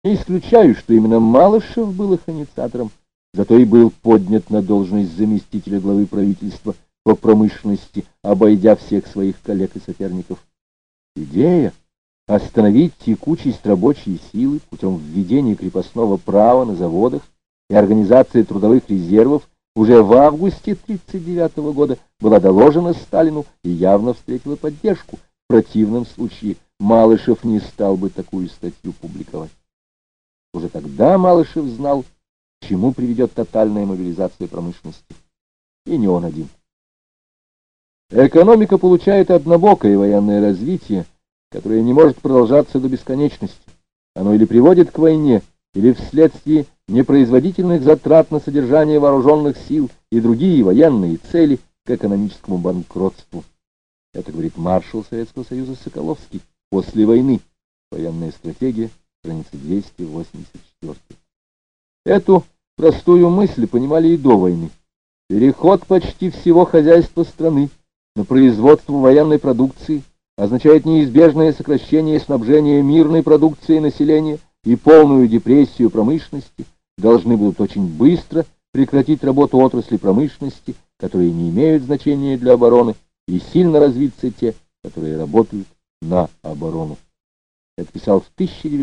Не исключаю, что именно Малышев был их инициатором, зато и был поднят на должность заместителя главы правительства по промышленности, обойдя всех своих коллег и соперников. Идея остановить текучесть рабочей силы путем введения крепостного права на заводах и организации трудовых резервов уже в августе 1939 года была доложена Сталину и явно встретила поддержку. В противном случае Малышев не стал бы такую статью публиковать. Уже тогда Малышев знал, к чему приведет тотальная мобилизация промышленности. И не он один. Экономика получает однобокое военное развитие, которое не может продолжаться до бесконечности. Оно или приводит к войне, или вследствие непроизводительных затрат на содержание вооруженных сил и другие военные цели к экономическому банкротству. Это говорит маршал Советского Союза Соколовский. После войны. Военная стратегия, страница 284. Эту простую мысль понимали и до войны. Переход почти всего хозяйства страны на производство военной продукции означает неизбежное сокращение снабжения мирной продукцией населения и полную депрессию промышленности. Должны будут очень быстро прекратить работу отрасли промышленности, которые не имеют значения для обороны, и сильно развиться те, которые работают на оборону. Это писал в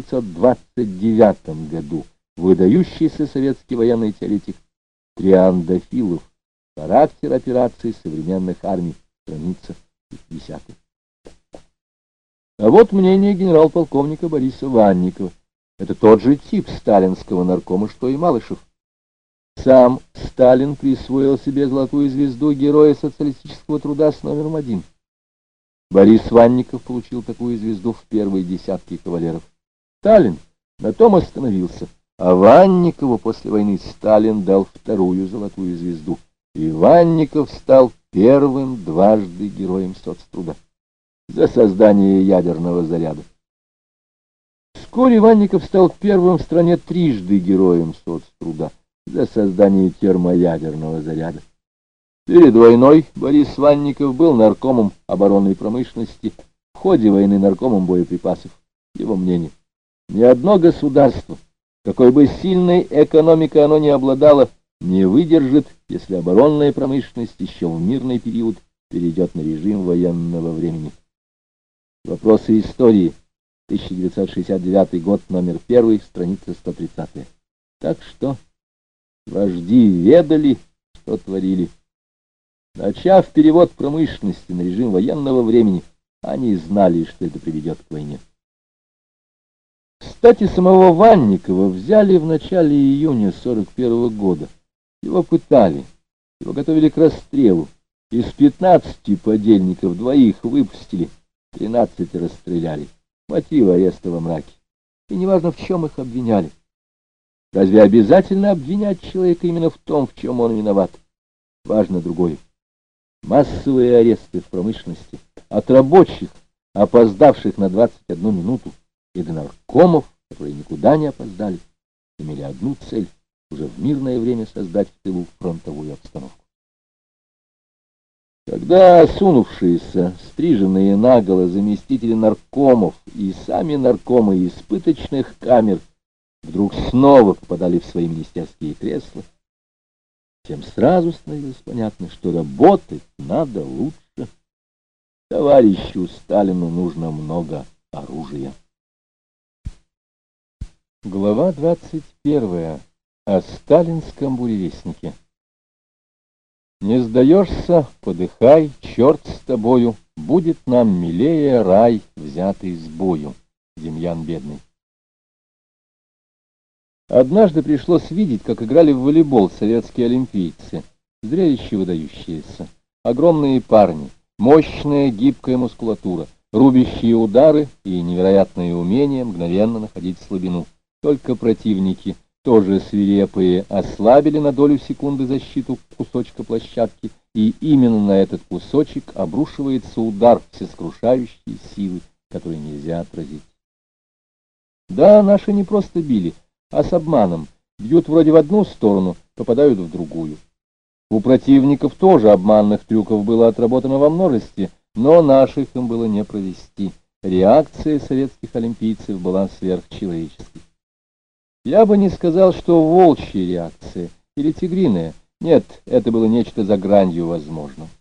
1929 году выдающийся советский военный теоретик Триандафилов. Характер операций современных армий, страница 50. А вот мнение генерал-полковника Бориса Ванникова. Это тот же тип сталинского наркома, что и Малышев. Сам Сталин присвоил себе золотую звезду Героя социалистического труда с номером 1. Борис Ванников получил такую звезду в первой десятке кавалеров. Сталин на том остановился, а Ванникову после войны Сталин дал вторую золотую звезду, и Ванников стал первым дважды Героем соцтруда за создание ядерного заряда. Вскоре Ванников стал первым в стране трижды Героем соцтруда за создание термоядерного заряда. Перед войной Борис Ванников был наркомом оборонной промышленности, в ходе войны наркомом боеприпасов. Его мнение: ни одно государство, какой бы сильной экономикой оно ни обладало, не выдержит, если оборонная промышленность еще в мирный период перейдет на режим военного времени. Вопросы истории. 1969 год, номер 1, страница 130. Так что вожди ведали, что творили. Начав перевод промышленности на режим военного времени, они знали, что это приведет к войне. Кстати, самого Ванникова взяли в начале июня 1941 года. Его пытали, его готовили к расстрелу. Из 15 подельников 2 выпустили, 13 расстреляли. Мотив ареста во мраке. И неважно, в чем их обвиняли. Разве обязательно обвинять человека именно в том, в чем он виноват? Важно другое. Массовые аресты в промышленности от рабочих, опоздавших на 21 минуту, и до наркомов, которые никуда не опоздали, имели одну цель — уже в мирное время создать в тылу фронтовую обстановку. Когда осунувшиеся, стриженные наголо заместители наркомов и сами наркомы из пыточных камер вдруг снова попадали в свои министерские кресла, тем сразу становилось понятно, что работать надо лучше. Товарищу Сталину нужно много оружия. Глава 21. О сталинском буревестнике. Не сдаешься, подыхай, черт с тобою, будет нам милее рай, взятый с бою. Демьян Бедный. Однажды пришлось видеть, как играли в волейбол советские олимпийцы. Зрелище выдающееся. Огромные парни, мощная гибкая мускулатура, рубящие удары и невероятное умение мгновенно находить слабину. Только противники, тоже свирепые, ослабили на долю секунды защиту кусочка площадки, и именно на этот кусочек обрушивается удар всесокрушающей силы, который нельзя отразить. Да, наши не просто били, а с обманом. Бьют вроде в одну сторону, попадают в другую. У противников тоже обманных трюков было отработано во множестве, но наших им было не провести. Реакция советских олимпийцев была сверхчеловеческой. Я бы не сказал, что волчья реакция или тигриная. Нет, это было нечто за гранью возможного.